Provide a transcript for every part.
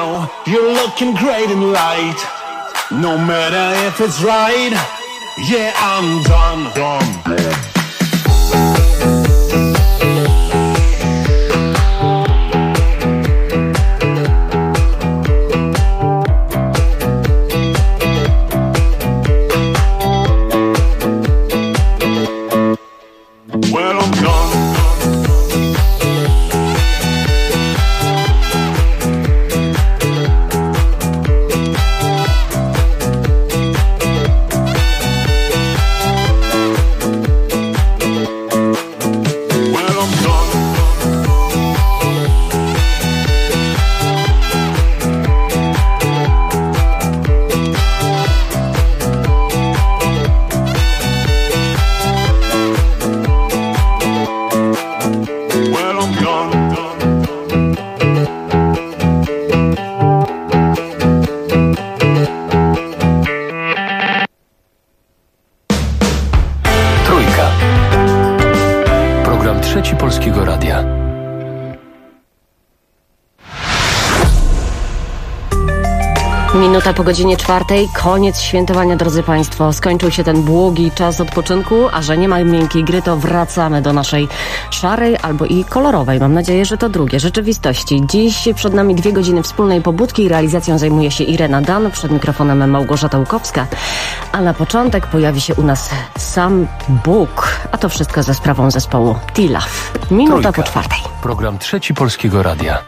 know you're looking great in light. No matter if it's right, yeah, I'm done. Minuta po godzinie 4. Koniec świętowania, drodzy Państwo. Skończył się ten długi czas odpoczynku, a że nie ma miękkiej gry, to wracamy do naszej szarej albo i kolorowej. Mam nadzieję, że to drugie rzeczywistości. Dziś przed nami 2 godziny wspólnej pobudki. Realizacją zajmuje się Irena Dan, przed mikrofonem Małgorzata Łukowska. A na początek pojawi się u nas sam Bóg. A to wszystko za sprawą zespołu T-Love. Minuta po 4. Program Trzeci Polskiego Radia.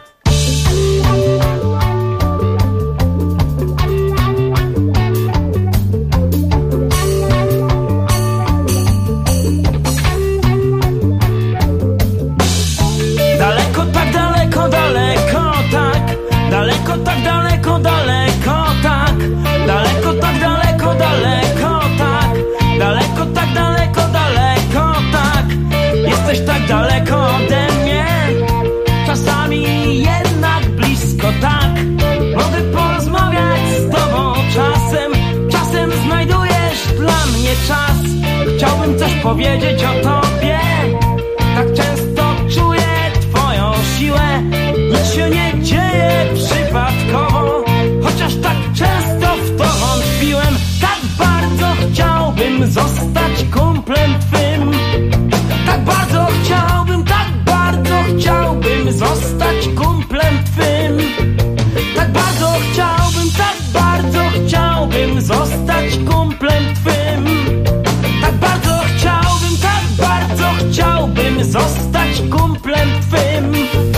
Chciałbym coś powiedzieć o tobie. Tak często czuję twoją siłę. Nic się nie dzieje przypadkowo, chociaż tak często w to wątpiłem. Tak bardzo chciałbym zostać kumplem twym. Tak bardzo chciałbym zostać kumplem twym. Tak bardzo chciałbym zostać kumplem twym. Tak bardzo chciałbym zostać kumplem twym.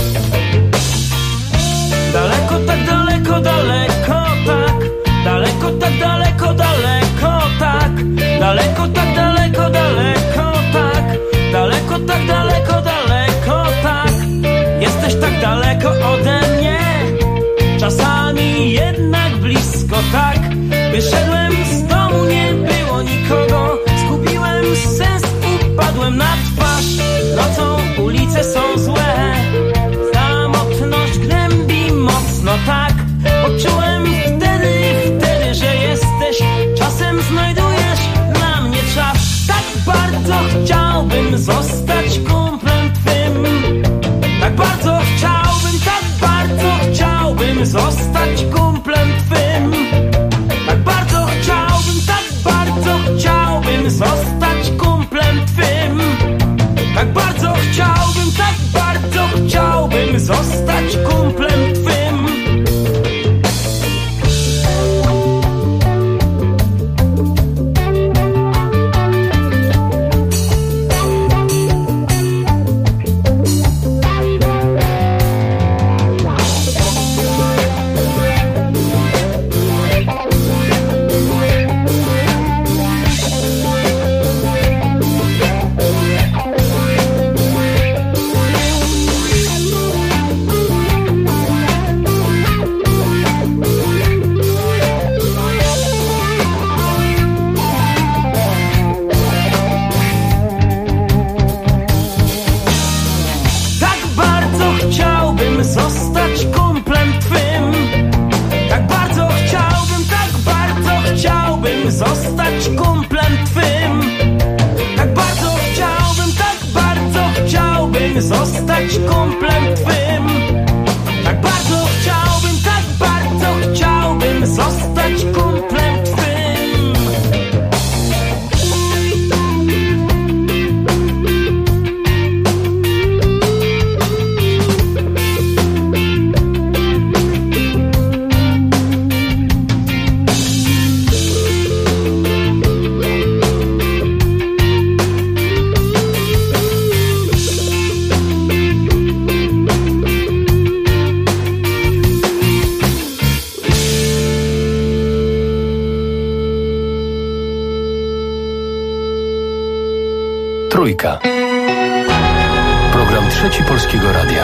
Daleko, tak daleko, daleko, tak. Daleko, tak daleko, daleko, tak. Daleko, tak daleko, daleko, tak. Daleko, tak daleko, daleko, tak. Jesteś tak daleko ode mnie, czasami jednak blisko, tak. Wyszedłem z domu, nie było nikogo. Zgubiłem sens, upadłem na twarz. Nocą ulice są złe, samotność gnębi mocno, tak. Poczułem wtedy, że jesteś. Czasem znajdujesz dla mnie czas. Tak bardzo chciałbym zostać kumplem twym. Tak bardzo chciałbym zostać kumplem twym. Tak bardzo chciałbym zostać kumplem twym. Tak bardzo chciałbym zostać kumplem twym. Zostać kumplem twym. Tak bardzo chciałbym zostać kumplem twym. Tak bardzo Trójka. Program Trzeci Polskiego Radia.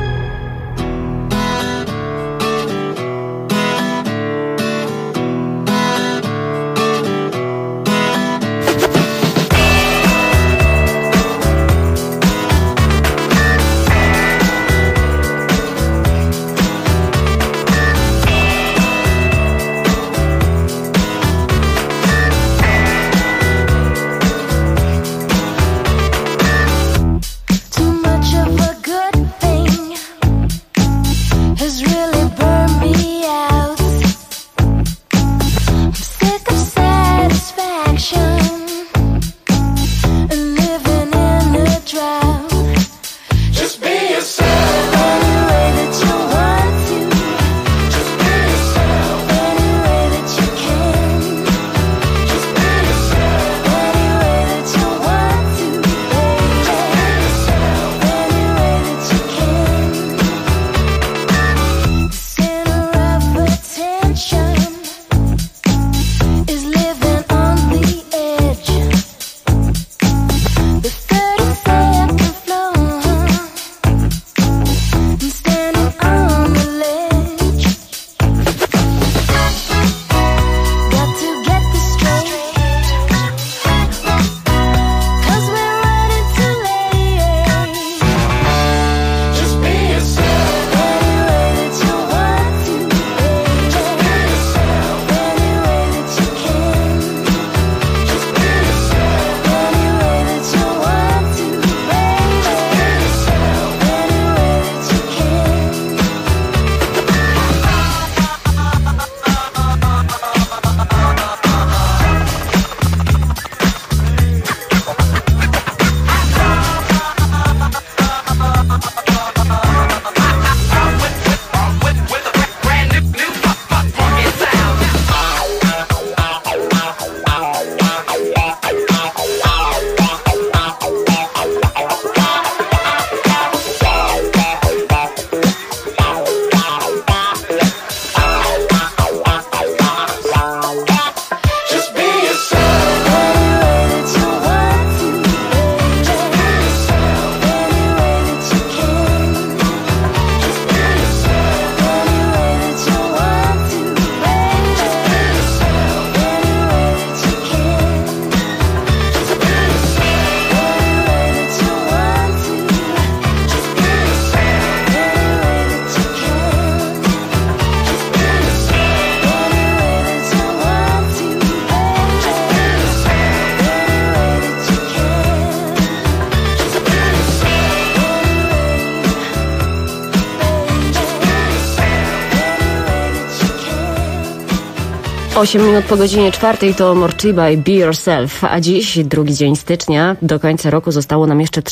Osiem minut po godzinie 4 to Morchiba i Be Yourself, a dziś, drugi dzień stycznia, do końca roku zostało nam jeszcze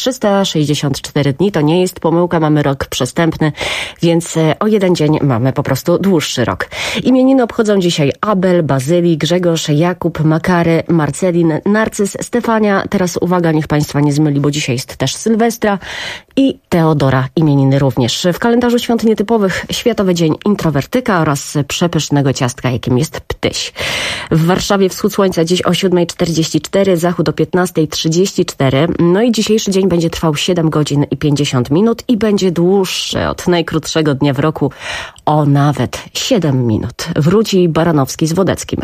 364 dni. To nie jest pomyłka, mamy rok przestępny, więc o jeden dzień mamy po prostu dłuższy rok. Imieniny obchodzą dzisiaj Abel, Bazyli, Grzegorz, Jakub, Makary, Marcelin, Narcyz, Stefania. Teraz uwaga, niech Państwa nie zmyli, bo dzisiaj jest też Sylwestra i Teodora, imieniny również. W kalendarzu świąt nietypowych Światowy Dzień Introwertyka oraz przepysznego ciastka, jakim jest ptyś. W Warszawie wschód słońca dziś o 7:44, zachód o 15:34. No i dzisiejszy dzień będzie trwał 7 godzin i 50 minut i będzie dłuższy od najkrótszego dnia w roku o nawet 7 minut. Wróci Baranowski z Wodeckim.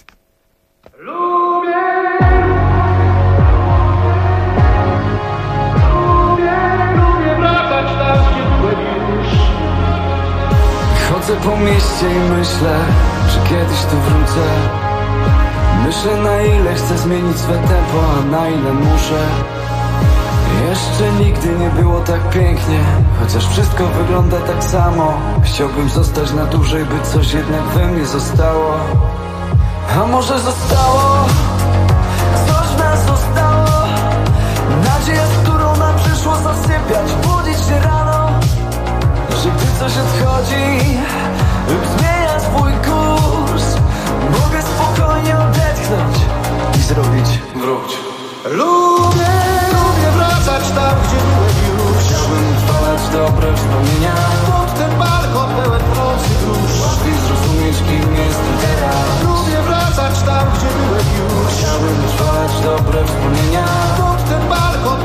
Chodzę po mieście i myślę, że kiedyś tu wrócę. Myślę, na ile chcę zmienić swe tempo, a na ile muszę. Jeszcze nigdy nie było tak pięknie, chociaż wszystko wygląda tak samo. Chciałbym zostać na dłużej, by coś jednak we mnie zostało. A może zostało? Coś w nas zostało. Nadzieja, z którą nam przyszło zasypiać, budzić się rano. Że gdy coś odchodzi lub zmienia swój kurs, mogę spokojnie odetchnąć i zrobić wróć. Lubię wracać tam, gdzie byłem już. Chciałbym utrwalać dobre wspomnienia. Pod ten balkon pełen procy dusz. Łatwiej zrozumieć, kim jestem teraz. Lubię wracać tam, gdzie byłem już. Chciałbym utrwalać dobre wspomnienia. Pod ten balkon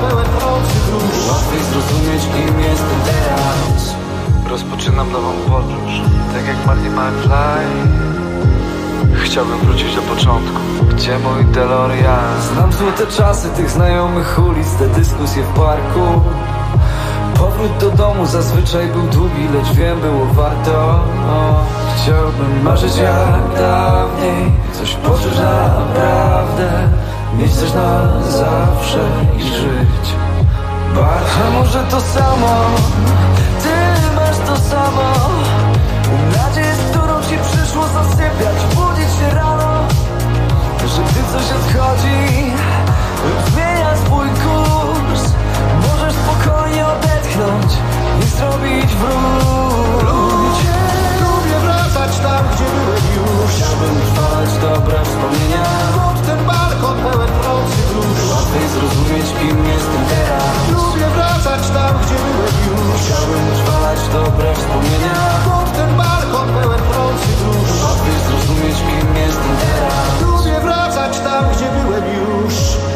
ogarnie my flight. Chciałbym wrócić do początku. Gdzie mój DeLorean? Znam złote czasy tych znajomych ulic, te dyskusje w parku. Powrót do domu zazwyczaj był długi, lecz wiem, było warto. Chciałbym marzyć jak dawniej, coś poczuć naprawdę, mieć coś na zawsze i żyć bardziej. A może to samo, ty masz to samo, nadzieję, z którą ci przyszło zasypiać, budzić się rano, że gdy coś odchodzi, zmienia swój kurs. Możesz spokojnie odetchnąć i zrobić wróć. Lubię wracać tam, gdzie byłem już. Chciałbym trwać dobre wspomnienia. Pod ten balkon pełen nocy dusz. Łatwiej zrozumieć, kim jestem teraz. Lubię wracać tam, gdzie byłem już. Chciałbym trwać dobre wspomnienia. Pod ten balkon pełen nocy dusz. Łatwiej zrozumieć, kim jestem teraz. Lubię wracać tam, gdzie byłem już.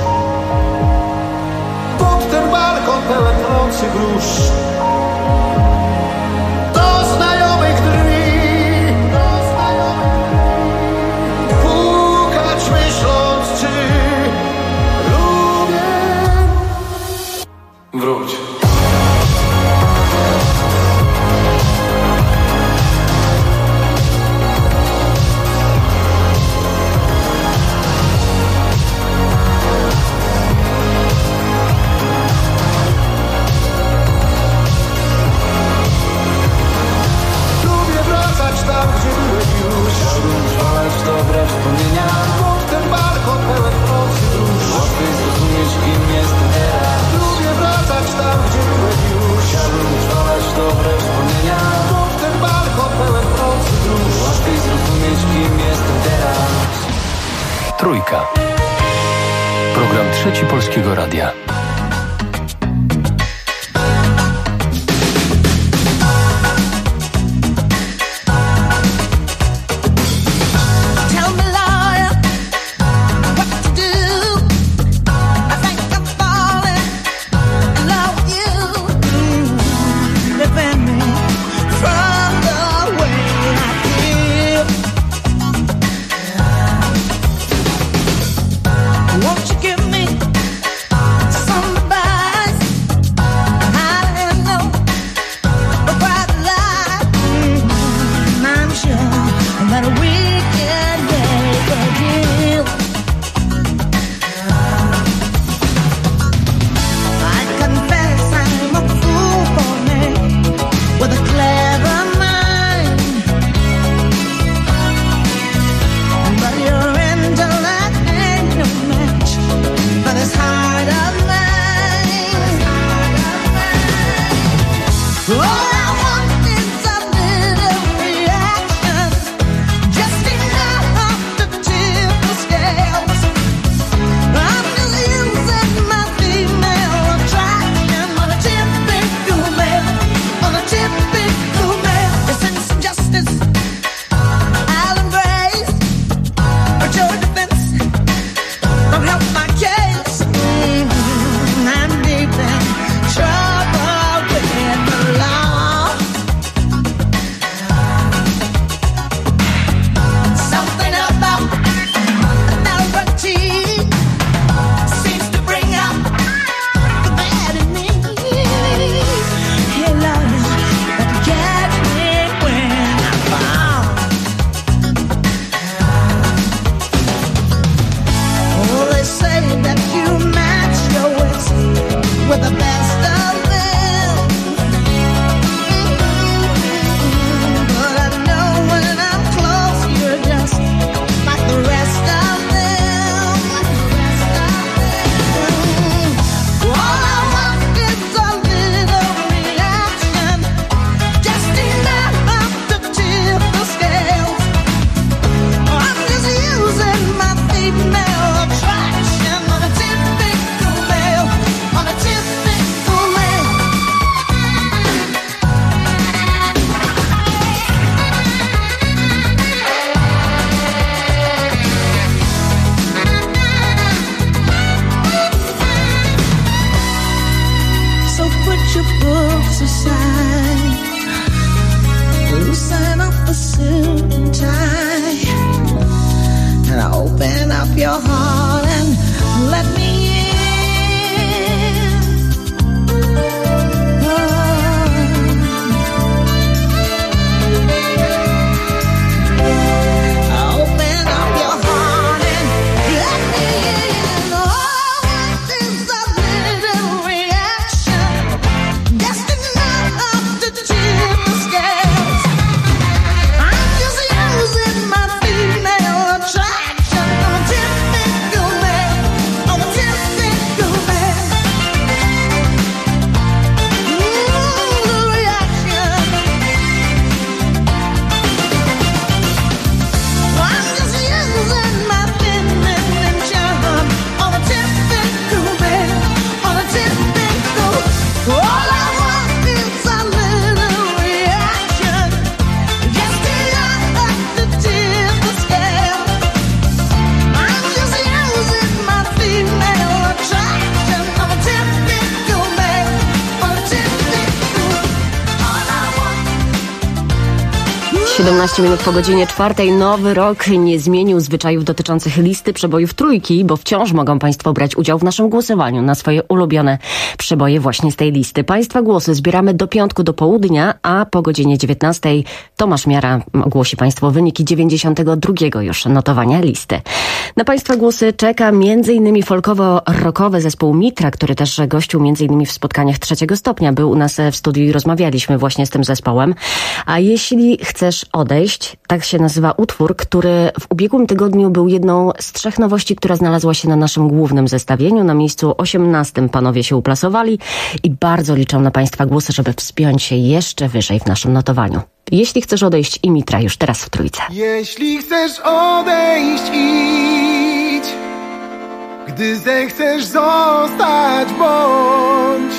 Pod ten balkon pełen nocy grusz. Do znajomych drzwi pukać, myśląc, czy lubię. Wróć. Tam, gdzie byłem już. Chciałbym trwać dobre wspomnienia. Pod ten balkon pełen nocy dusz. Łatwiej zrozumieć, kim jestem teraz. Lubię wracać tam, gdzie byłem już. Chciałbym trwać dobre wspomnienia. Pod ten balkon pełen nocy dusz. Łatwiej zrozumieć, kim jestem teraz. Trójka. Program Trzeci Polskiego Radia. Won't you give me 17 minut po godzinie 4. Nowy rok nie zmienił zwyczajów dotyczących listy przebojów Trójki, bo wciąż mogą Państwo brać udział w naszym głosowaniu na swoje ulubione przeboje właśnie z tej listy. Państwa głosy zbieramy do piątku do południa, a po godzinie 19 Tomasz Miara ogłosi Państwu wyniki 92 już notowania listy. Na Państwa głosy czeka m.in. folkowo-rockowy zespół Mitra, który też gościł m.in. w spotkaniach 3. stopnia. Był u nas w studiu i rozmawialiśmy właśnie z tym zespołem. A jeśli chcesz odejść, tak się nazywa utwór, który w ubiegłym tygodniu był jedną z 3 nowości, która znalazła się na naszym głównym zestawieniu. Na miejscu 18 panowie się uplasowali i bardzo liczą na Państwa głosy, żeby wspiąć się jeszcze wyżej w naszym notowaniu. Jeśli chcesz odejść i Mitra już teraz w Trójce. Jeśli chcesz odejść, idź. Gdy zechcesz zostać, bądź.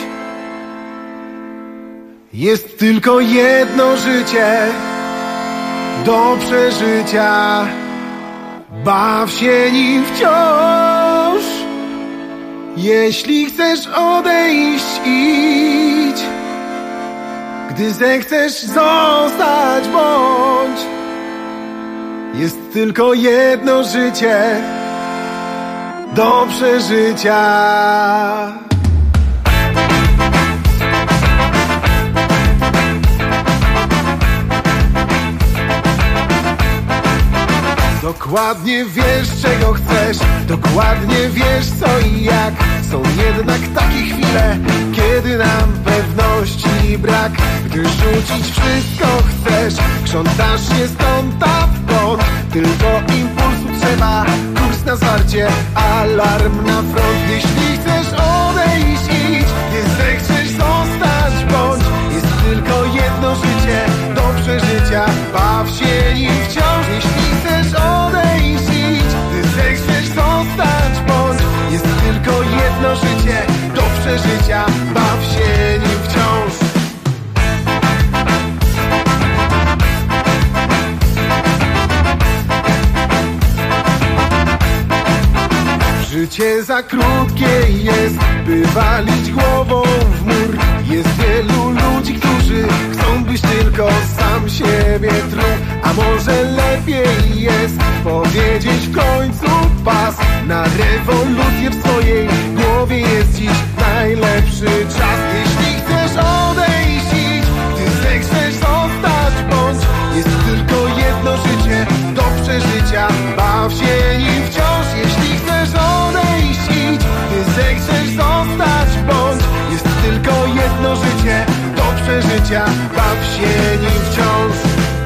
Jest tylko jedno życie do przeżycia. Baw się nim wciąż. Jeśli chcesz odejść, idź. Gdy zechcesz zostać, bądź. Jest tylko jedno życie do przeżycia. Dokładnie wiesz, czego chcesz, dokładnie wiesz, co i jak. Są jednak takie chwile, kiedy nam pewności brak. Gdy rzucić wszystko chcesz, krzątasz się stąd a wkąd. Tylko impulsu trzeba, kurs na zwarcie, alarm na front. Jeśli chcesz odejść, idź, nie zechcesz zostać, bądź. Jest tylko jedno życie do przeżycia, baw się nim wciąż. Jeśli chcesz odejść, idź, ty zechcesz zostać, bądź. Jest tylko jedno życie do przeżycia, baw się nim wciąż. Życie za krótkie jest, by walić głową w mur. Jest wielu ludzi, którzy chcą być tylko sam siebie truł. A może lepiej jest powiedzieć w końcu pas. Na rewolucję w swojej głowie jest dziś najlepszy czas. Jeśli chcesz odejść, idź, ty zechcesz zostać, bądź. Jest tylko jedno życie do przeżycia, baw się nim wciąż. Jeśli chcesz odejść, idź, ty zechcesz zostać, bądź. Jest tylko jedno życie do przeżycia, baw się nim wciąż.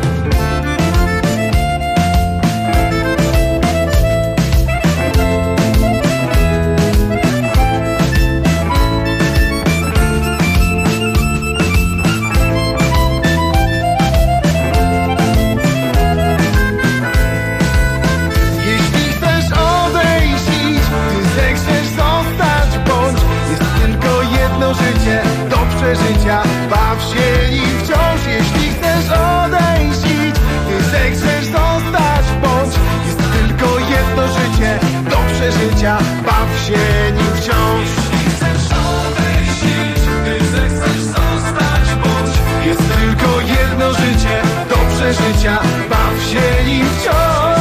Życie do przeżycia, baw się nim wciąż. Jeśli chcesz odejść, idź, ty zechcesz zostać, bądź. Jest tylko jedno życie do przeżycia, baw się nim wciąż. Jeśli chcesz odejść, idź, ty zechcesz zostać, bądź. Jest tylko jedno życie do przeżycia, baw się nim wciąż.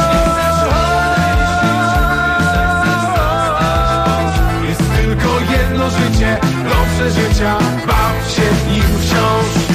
Jest tylko jedno życie do przeżycia, baw się nim wciąż.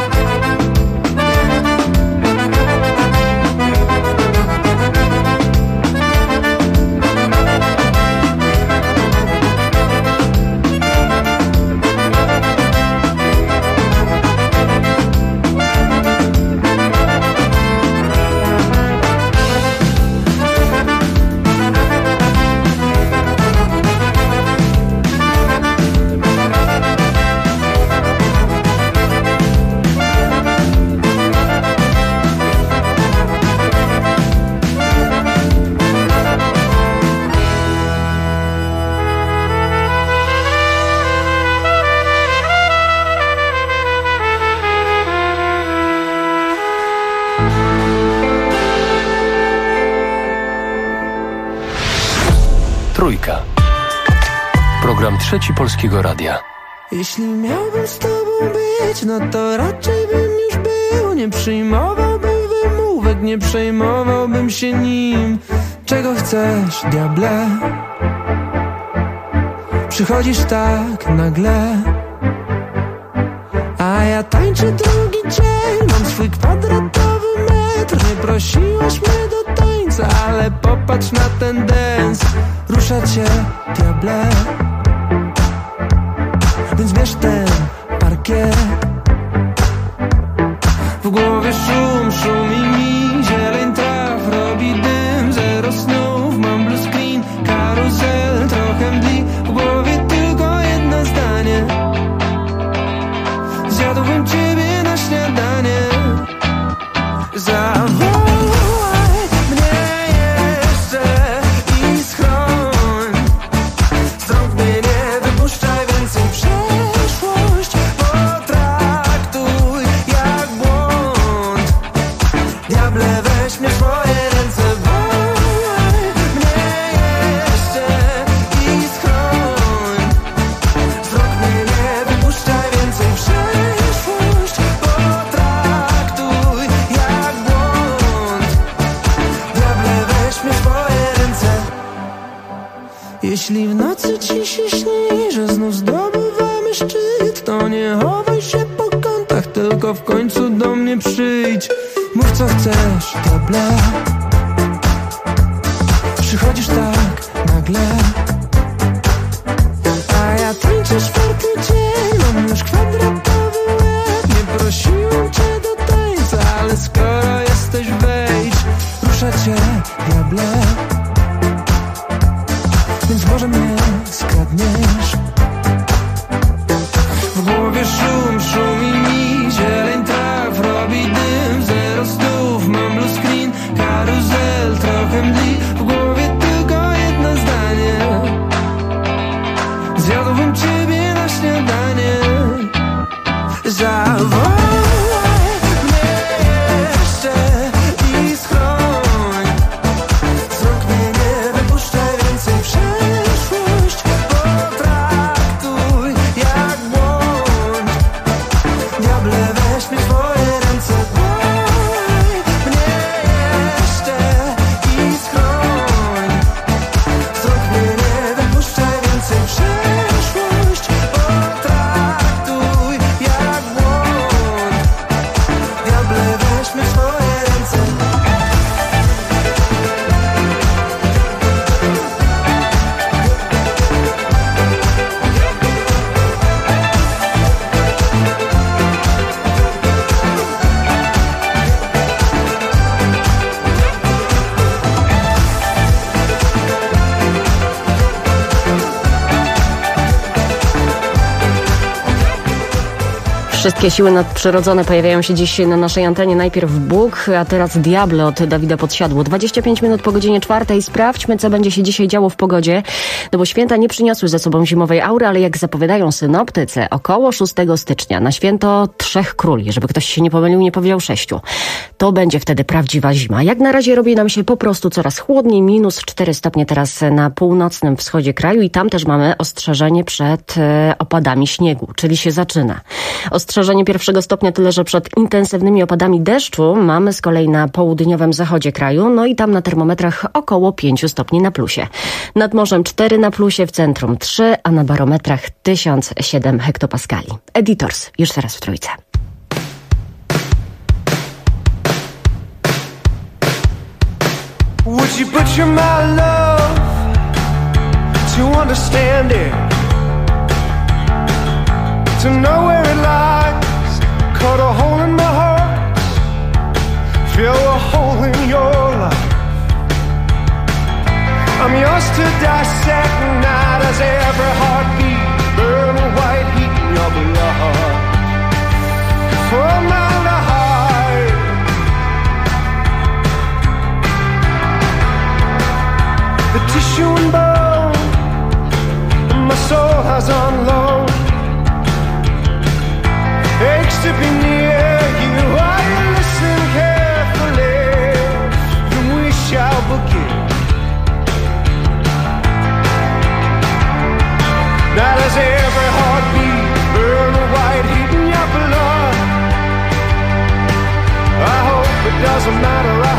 Trójka. Program Trzeci Polskiego Radia. Jeśli miałbym z tobą być, no to raczej bym już był. Nie przyjmowałbym nawet nie przejmowałbym się nim. Czego chcesz, diable? Przychodzisz tak nagle, a ja tańczę drugi dzień. Mam swój kwadratowy metr. Nie prosiłaś mnie do tańca, ale popatrz na ten dance. Rusza cię, diable, więc bierz ten parkiet. W głowie szum, szumi mi, zieleń traw, robi dym, zero snów, mam blue screen, karuzel, trochę mdli. W głowie tylko jedno zdanie: zjadłbym ciebie na śniadanie. Zawołaj mnie jeszcze i schroń. Z rąk mnie nie wypuszczaj więcej. Przeszłość potraktuj jak błąd. Diable, weź mnie w swoje ręce. Wołaj mnie jeszcze i schroń. Z rąk mnie nie wypuszczaj więcej. Przeszłość potraktuj jak błąd. Diable, weź mnie w swoje ręce. Jeśli w nocy ci się śni, że znów zdobywamy szczyt, to nie chowaj się po kątach, tylko w końcu do mnie przyjdź. Mów co chcesz, diable. Przychodzisz tak nagle, a ja tańczę czwarty dzień. Mam już kwadratowy łeb. Nie prosiłem cię do tańca, ale skoro jesteś, wejdź. Rusza cię, diable, więc może mnie skradniesz. W głowie szum, szumi mi, zieleń traw, robi dym, zero snów, mam blue screen, karuzel, trochę mdli. W głowie tylko jedno zdanie: zjadłbym ciebie na śniadanie. Zawołaj mnie jeszcze i schroń. Z rąk mnie nie wypuszczaj więcej. Przeszłość potraktuj jak błąd. Diable, weź mnie w swoje ręce. Wołaj mnie jeszcze i schroń. Z rąk mnie nie wypuszczaj więcej. Przeszłość potraktuj jak błąd. Diable, weź mnie w swoje ręce. Wszystkie siły nadprzyrodzone pojawiają się dziś na naszej antenie. Najpierw Bóg, a teraz Diable od Dawida Podsiadło. 25 minut po godzinie 4. Sprawdźmy, co będzie się dzisiaj działo w pogodzie. No bo święta nie przyniosły ze sobą zimowej aury, ale jak zapowiadają synoptycy, około 6 stycznia na święto Trzech Króli, żeby ktoś się nie pomylił, nie powiedział 6. To będzie wtedy prawdziwa zima. Jak na razie robi nam się po prostu coraz chłodniej. Minus 4 stopnie teraz na północnym wschodzie kraju i tam też mamy ostrzeżenie przed opadami śniegu, czyli się zaczyna. Ostrzeżenie 1 stopnia tyle, że przed intensywnymi opadami deszczu mamy z kolei na południowym zachodzie kraju, no i tam na termometrach około 5 stopni na plusie. Nad morzem 4 na plusie, w centrum 3, a na barometrach 1007 hektopaskali. Editors, już teraz w Trójce. Would you butcher my love to understand it? To know where it lies, cut a hole in my heart, fill a hole in your life. I'm yours to dissect, not as every heartbeat, burn a white heat in your blood. For a mile to hide, the tissue and bone, my soul has on loan. Aches to be near you. Are you listen carefully? Then we shall begin. Now does every heartbeat burn a white heat in your blood? I hope it doesn't matter.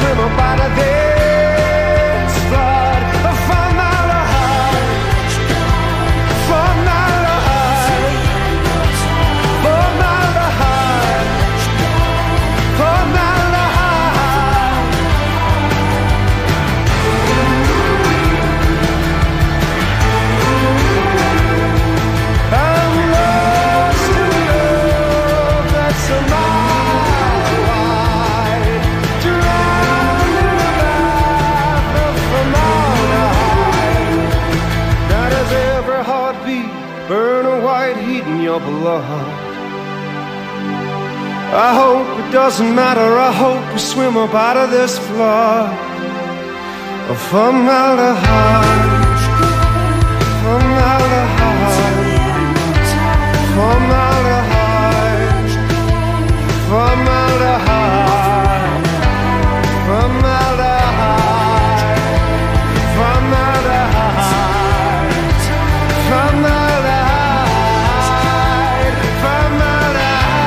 swim up out of this flood. Formaldehyde, formaldehyde, formaldehyde, formaldehyde. I'm lost in love that's a mile wide, drowned in a bath of formaldehyde. Now does every heartbeat burn a white heat in your blood? I hope it doesn't matter, I hope we swim up out of this flood of formaldehyde, formaldehyde, formaldehyde, formaldehyde, formaldehyde, formaldehyde, formaldehyde, formaldehyde.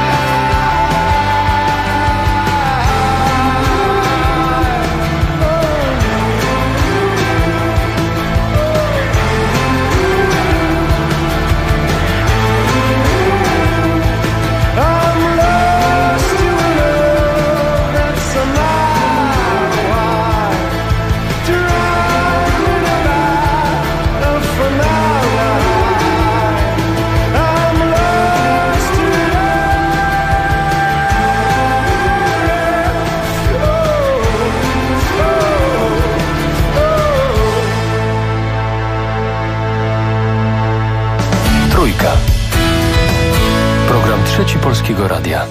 I'm lost in love that's a mile wide, drowned in a bath of formaldehyde. I'm lost in Trójka. Program Trzeci Polskiego Radia.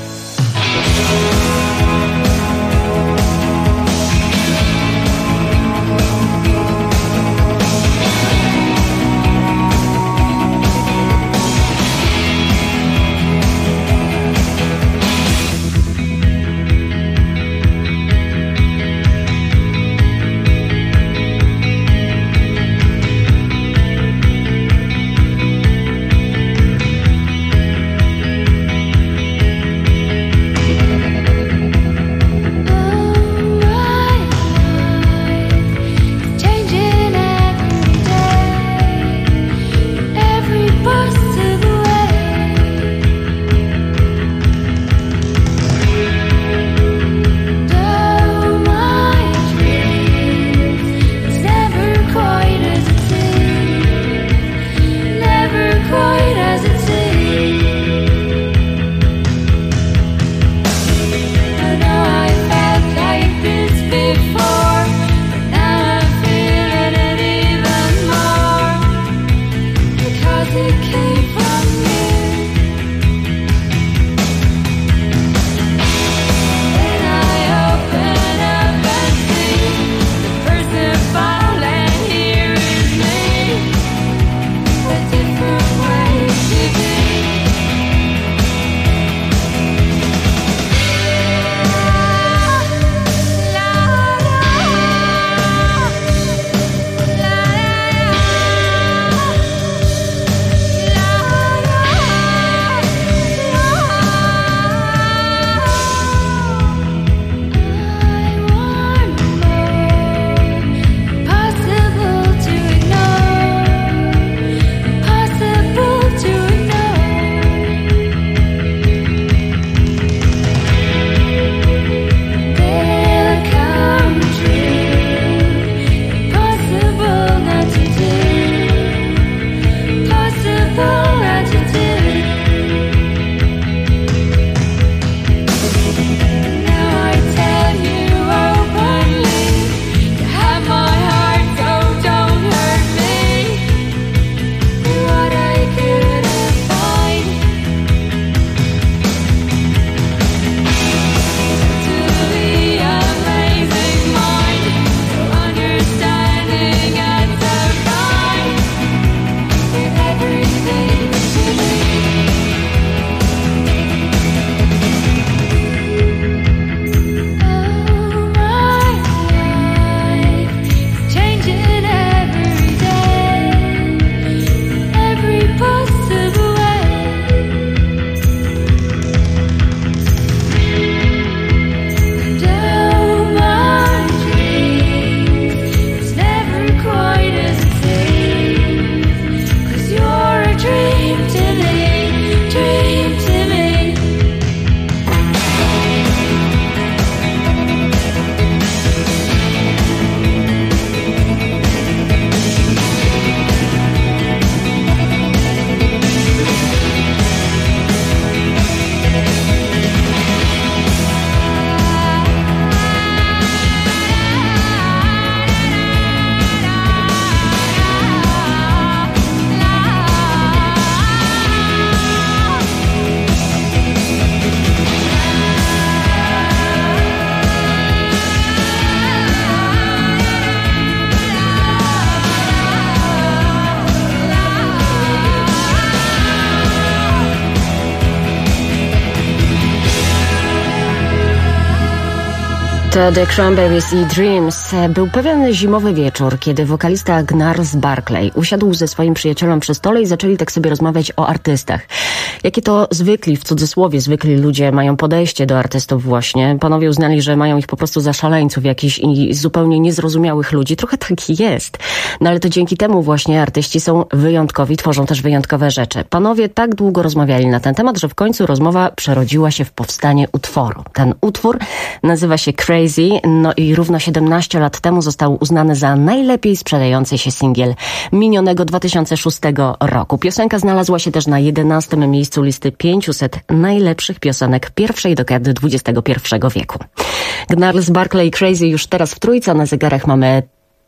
To The Cranberries i Dreams. Był pewien zimowy wieczór, kiedy wokalista Gnarls Barkley usiadł ze swoim przyjacielem przy stole i zaczęli tak sobie rozmawiać o artystach. Jakie to zwykli, w cudzysłowie zwykli ludzie mają podejście do artystów właśnie. Panowie uznali, że mają ich po prostu za szaleńców, jakichś i zupełnie niezrozumiałych ludzi. Trochę tak jest. No ale to dzięki temu właśnie artyści są wyjątkowi, tworzą też wyjątkowe rzeczy. Panowie tak długo rozmawiali na ten temat, że w końcu rozmowa przerodziła się w powstanie utworu. Ten utwór nazywa się Crazy, no i równo 17 lat temu został uznany za najlepiej sprzedający się singiel minionego 2006 roku. Piosenka znalazła się też na 11. miejscu listy 500 najlepszych piosenek pierwszej dekady XXI wieku. Gnarls Barkley Crazy już teraz w trójce, na zegarach mamy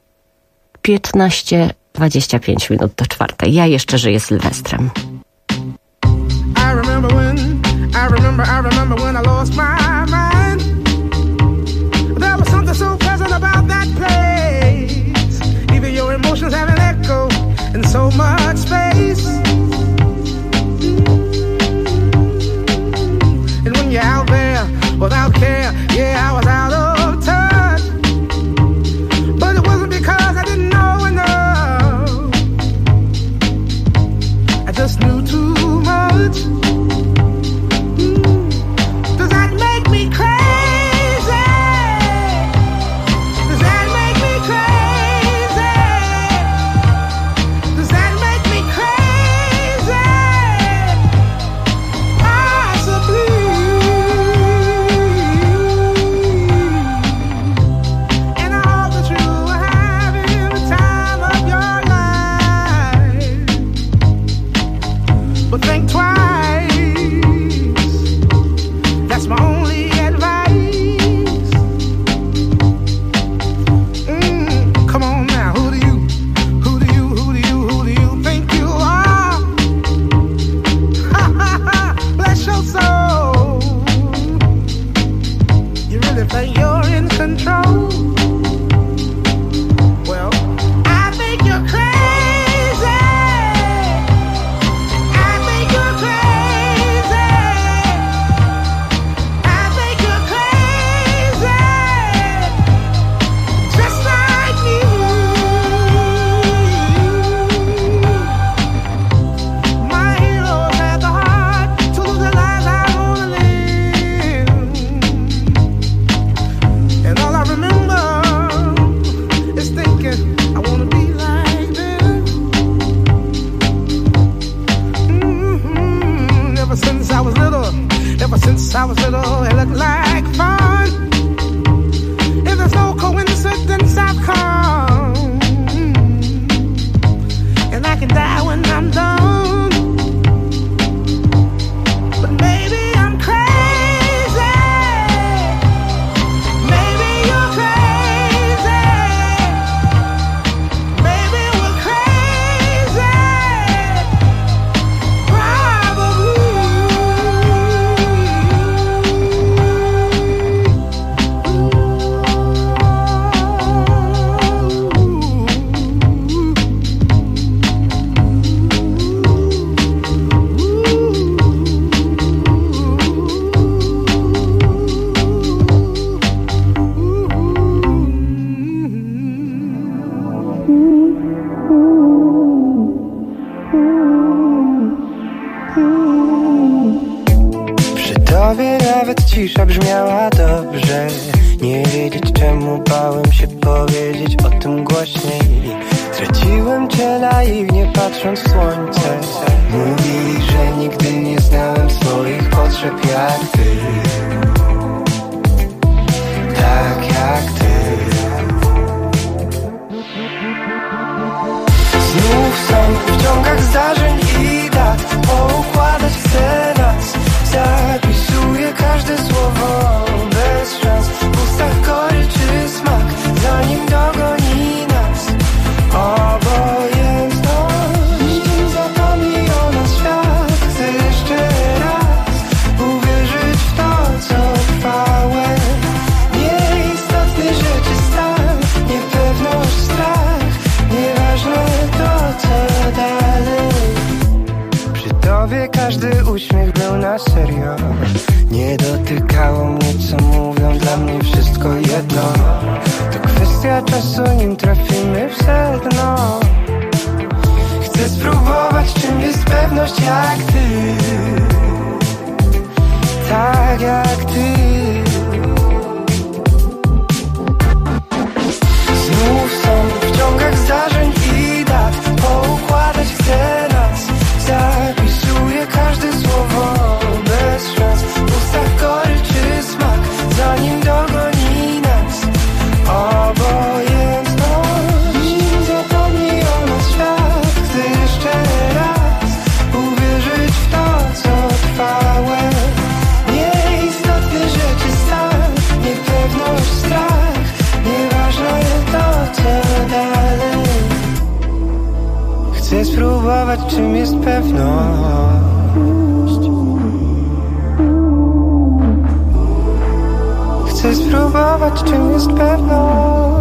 15:25 minut do 4. Ja jeszcze żyję Sylwestrem. I remember when I lost my mind. There was something so pleasant about that place. Even your emotions have an echo in so much space. And when you're out there without care, yeah, I was out of touch. But it wasn't because I didn't know enough. I just knew too much. Does that make me crazy? Does that make me crazy? Does that make me crazy? Possibly. And I hope that you are having the time of your life. But think twice. That's my only advice. Come on now, who do you think you are? Bless your soul. You really think you're in control? Well, I think you're crazy. I think you're crazy. I think you're crazy, just like me. My heroes had the heart to lose the lives I wanna live. And all I remember is thinking I wanna be like them. Ever since I was little, it looked like fun. If there's no coincidence, I've come. And I can die when I'm done. But maybe I'm crazy. Maybe you're crazy. Maybe we're crazy. Przy tobie nawet cisza brzmiała dobrze. Nie wiedzieć czemu bałem się powiedzieć o tym głośniej. Straciłem cię naiwnie patrząc w słońce. Mówili, że nigdy nie znałem swoich potrzeb jak ty. Tak jak ty. Znów są w ciągach zdarzeń i dat. Poukładać chcę nas. Zapisuję każde słowo bez szans. W ustach goryczy smak, zanim dogoni nas obojętność. Zapomnij o nas świat. Chcę jeszcze raz uwierzyć w to, co trwałe. Nieistotne rzeczy stan, niepewność, strach. Nieważne to, co dalej. Przy tobie każdy uśmiech był na serio. Nie dotykało mnie, co mówią, dla mnie wszystko tylko jedno. To kwestia czasu, nim trafimy w sedno. Chcę spróbować, czym jest pewność jak ty. Tak jak ty. Znów są w ciągach zdarzeń i dat. Poukładać chcę nas. Zapisuję każde słowo bez szans. W ustach goryczy smak, zanim dogoni nas obojętność. Zapomnij o nas świat. Chcę jeszcze raz uwierzyć w to, co trwałe. Nieistotne rzeczy stan, niepewność, strach. Nieważne to, co dalej. Chcę spróbować, czym jest pewność. Chcę spróbować, czym jest pewność.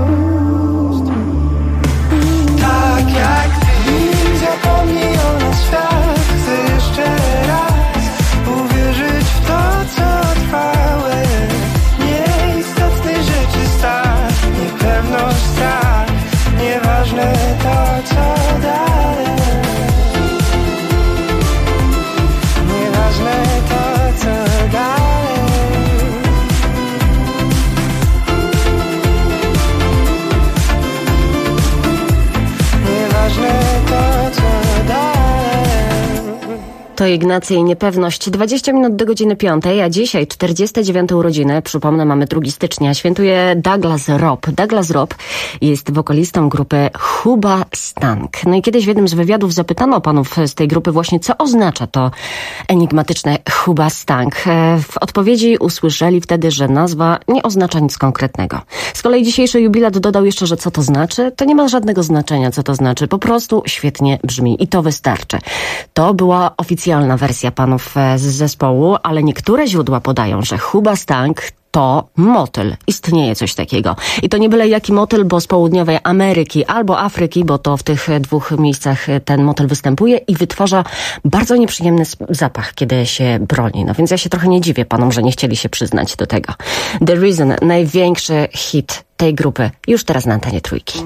Tak jak ty. Zapomnij o nas świat. Chcę jeszcze raz uwierzyć w to, co trwałe. Nieistotne rzeczy stan, niepewność, strach. Nieważne to, co dalej. Nieważne to, co dalej. Nieważne to, co dalej. To Ignacy i Niepewność. 20 minut do godziny 5, a dzisiaj 49 urodziny, przypomnę, mamy 2 stycznia, świętuje Douglas Robb. Douglas Robb jest wokalistą grupy Hooba Stank. No i kiedyś w jednym z wywiadów zapytano panów z tej grupy właśnie, co oznacza to enigmatyczne Hooba Stank. W odpowiedzi usłyszeli wtedy, że nazwa nie oznacza nic konkretnego. Z kolei dzisiejszy jubilat dodał jeszcze, że co to znaczy? To nie ma żadnego znaczenia, co to znaczy. Po prostu świetnie brzmi i to wystarczy. To była oficjalna wersja panów z zespołu, ale niektóre źródła podają, że Hooba Stank to motyl. Istnieje coś takiego. I to nie byle jaki motyl, bo z południowej Ameryki albo Afryki, bo to w tych 2 miejscach ten motyl występuje i wytwarza bardzo nieprzyjemny zapach, kiedy się broni. No więc ja się trochę nie dziwię panom, że nie chcieli się przyznać do tego. The Reason, największy hit tej grupy, już teraz na antenie Trójki.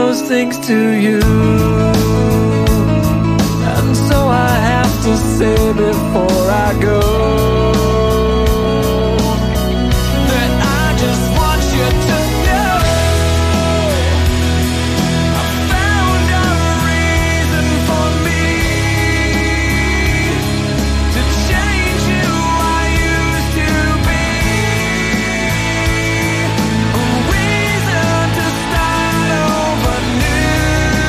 those things to you. And so I have to say before I go that I just want you to know I found a reason for me to change who I used to be. A reason to start over new.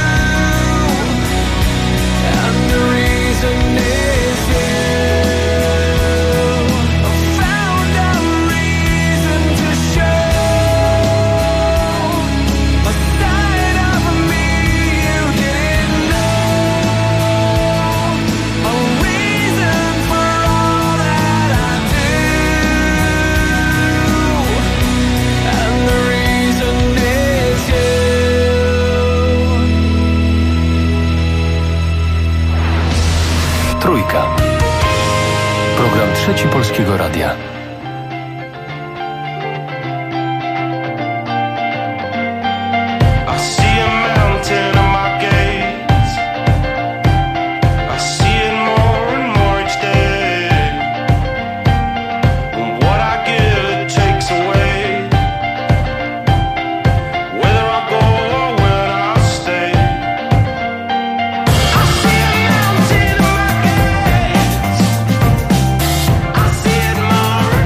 And the reason is you. I found a reason to show a side of me you didn't know. A reason for all that I do. And the reason is you. Trójka. Program Trzeci Polskiego Radia. I see a mountain on my gaze. I see it more and more each day. And what I give, it takes away. Whether I go or whether I stay. I see a mountain on my gaze. I see it more and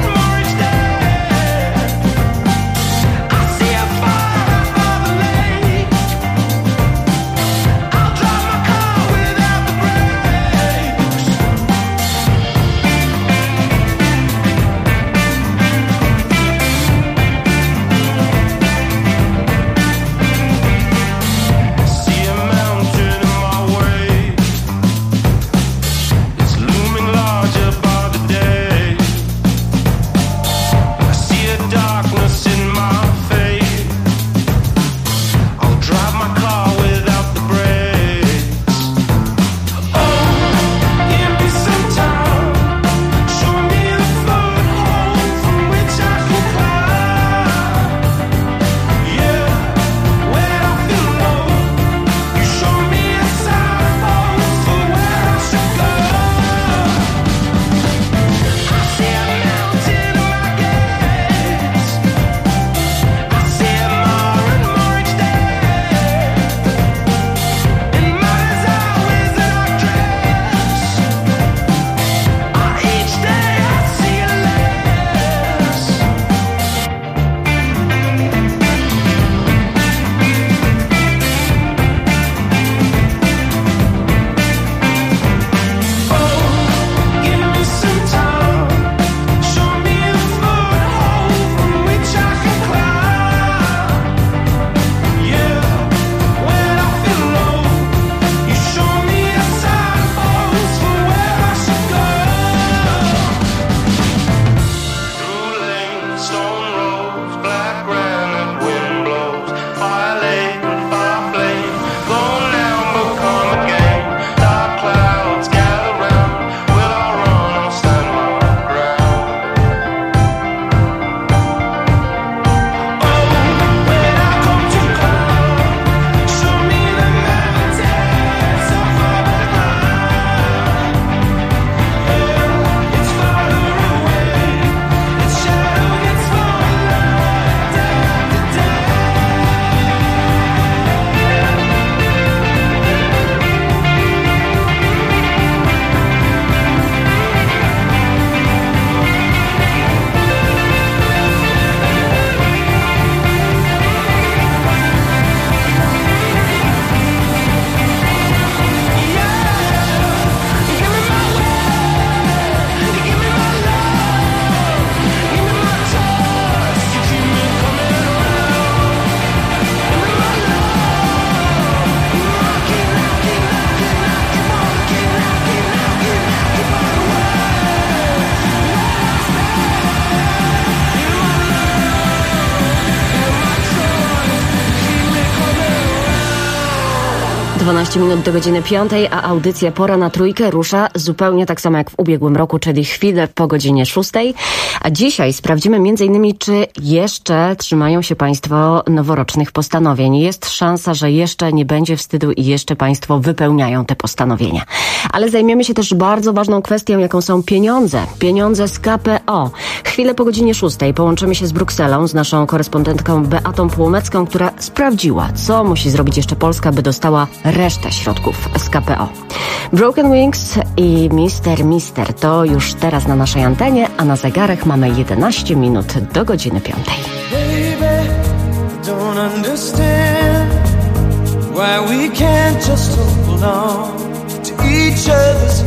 12 minut do godziny 5, a audycja Pora na Trójkę rusza zupełnie tak samo jak w ubiegłym roku, czyli chwilę po godzinie 6. A dzisiaj sprawdzimy m.in. czy jeszcze trzymają się Państwo noworocznych postanowień. Jest szansa, że jeszcze nie będzie wstydu i jeszcze Państwo wypełniają te postanowienia. Ale zajmiemy się też bardzo ważną kwestią, jaką są pieniądze. Pieniądze z KPO. Chwilę po godzinie 6 połączymy się z Brukselą, z naszą korespondentką Beatą Płomecką, która sprawdziła, co musi zrobić jeszcze Polska, by dostała resztę środków z KPO. Broken Wings i Mister to już teraz na naszej antenie, a na zegarach mamy 11 minut do godziny 5. Baby, don't understand why we can't just hold on to each other's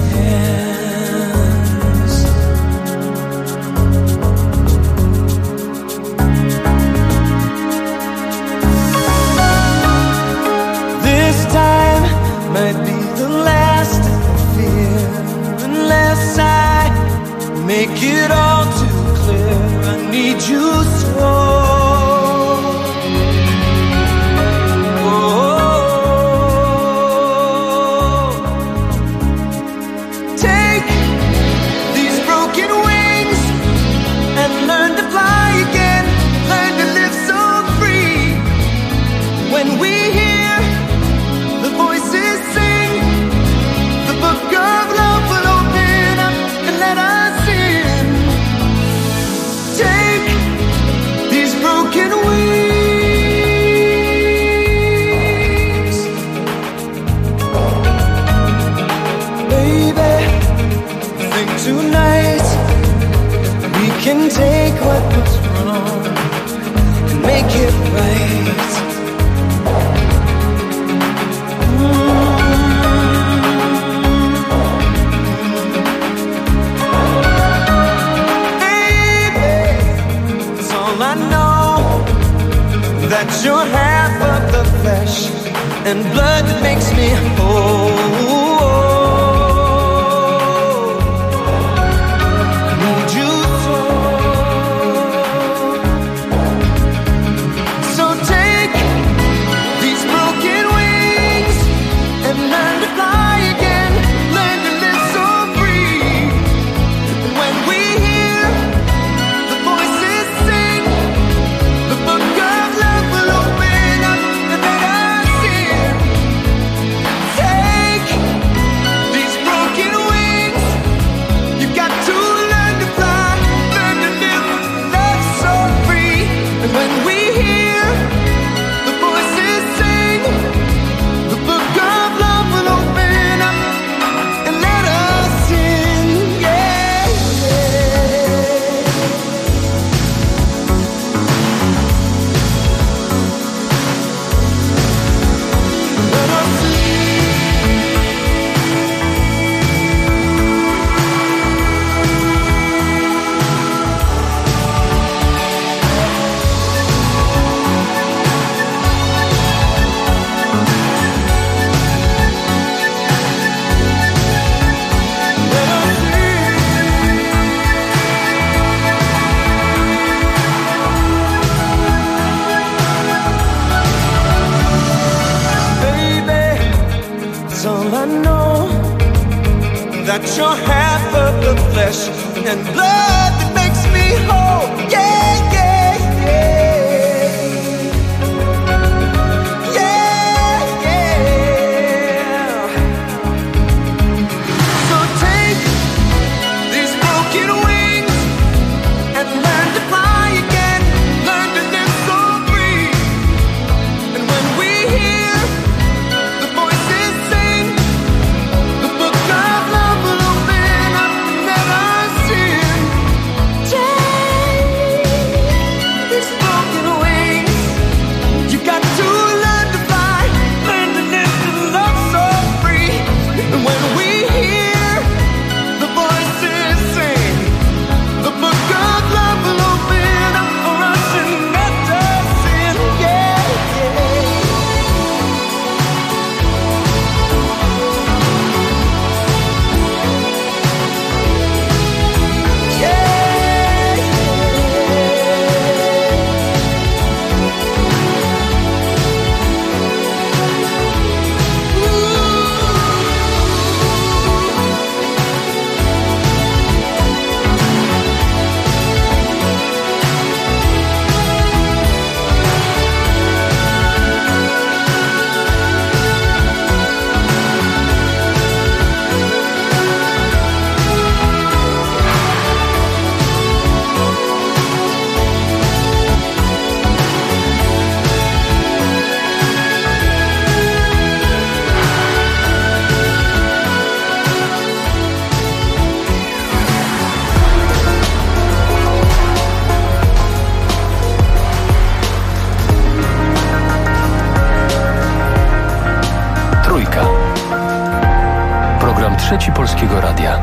hands. This time might be the last I fear, unless I make it all too clear. I need you so. Take these broken wings and learn to fly again. Learn to live so free. When we hear the voices sing, the book of love will open up and let us in. Take these broken wings. Baby, think tonight we can take what was wrong and make it right. I know that you're half of the flesh and blood that makes me whole. I need you so take these broken wings and learn to fly again. Learn to live so free. And when we hear the voices sing, the book of love will open up and let us in. Take these broken wings. You've got to learn to fly, learn to live, love so free. And when we hear the voices sing, the book of love will open up and let us in. Yeah, let us baby, it's all I know, that you're half of the flesh and blood that makes me whole. Yeah, yeah, yeah. Yeah, yeah. So take these broken wings and learn to fly again. Learn to live so free. And when we hear the voices sing, the book of love will open up and let us in. Trzeci Polskiego Radia.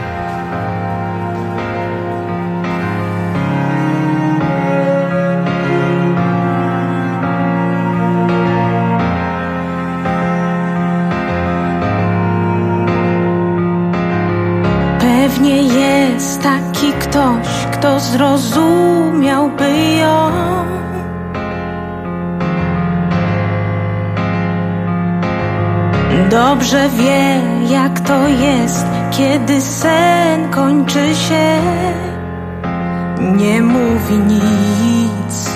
Pewnie jest taki ktoś, kto zrozumiałby ją. Dobrze wie, jak to jest, kiedy sen kończy się. Nie mówi nic.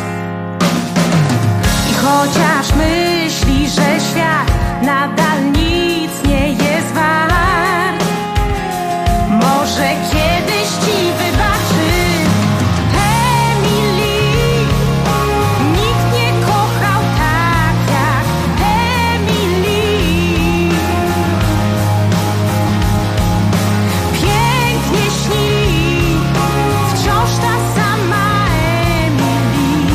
I chociaż myśli, że świat nadal nic nie jest wart, może kiedyś ci wybaczy. Emily, nikt nie kochał tak jak Emily. Pięknie śni, wciąż ta sama Emily.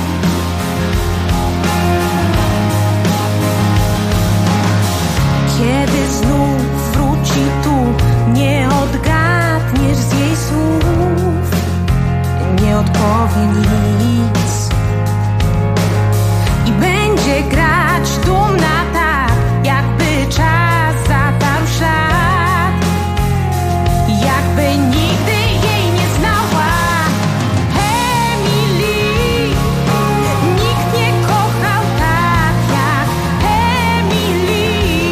Kiedy znów wróci tu, nie odgadniesz z jej słów, nie odpowie nic i będzie grać dumna tak, jakby czas zatarł szat, jakby nigdy jej nie znała. Emily, nikt nie kochał tak jak Emily.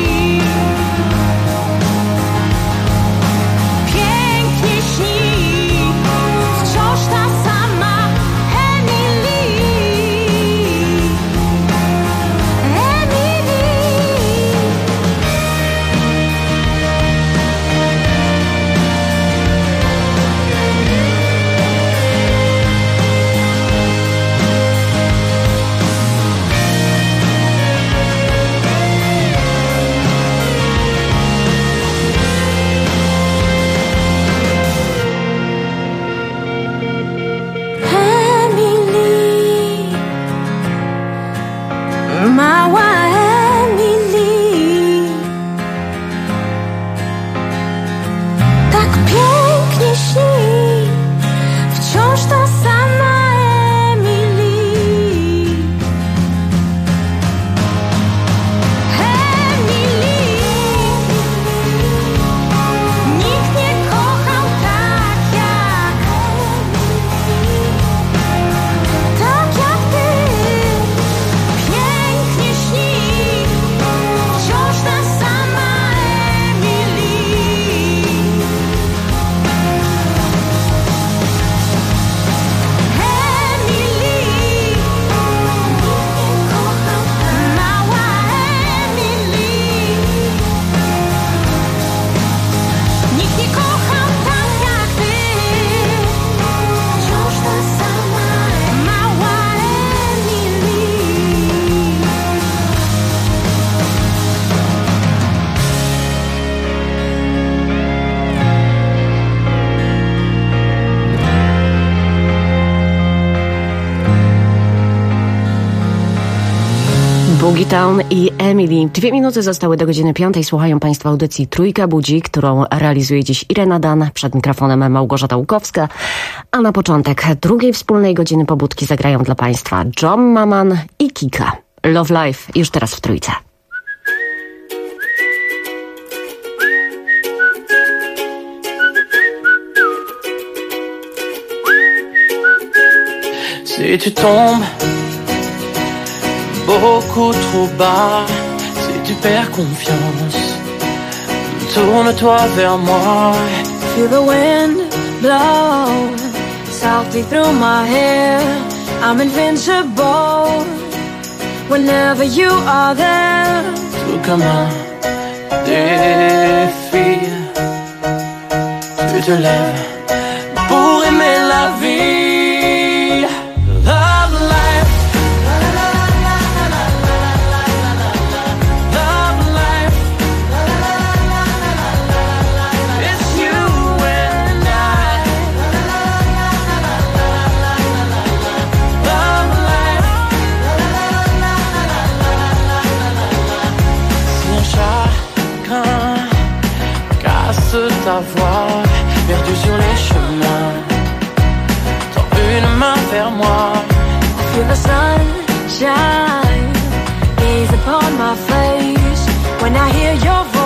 Pięknie śni, wciąż ta sama Emily. Emily, mała Emily, tak pięknie śni, wciąż ta sama Emily. Emily, nikt nie kochał tak jak tak jak ty. Pięknie śni, wciąż ta sama Emily. Emily, mała Emily. Nikt nie kochał tak jak ty. Wciąż ta sama mała Emily. Boogie Town i Emily. 2 minuty zostały do godziny 5. Słuchają Państwo audycji Trójka Budzi, którą realizuje dziś Irena Dan, przed mikrofonem Małgorzata Łukowska. A na początek drugiej wspólnej godziny pobudki zagrają dla Państwa John Maman i Kika. Love Life już teraz w Trójce. Si tu tombes beaucoup trop bas, si tu perds confiance, tourne-toi vers moi. Feel the wind blow softly through my hair. I'm invincible whenever you are there. Tout comme un défi, tu te lèves pour aimer la vie. Love life, love life, it's you and I. Love life, si un chagrin ta voix, perdu sur les chemins. Tends une main vers moi. I feel the sunshine gaze upon my face when I hear your voice.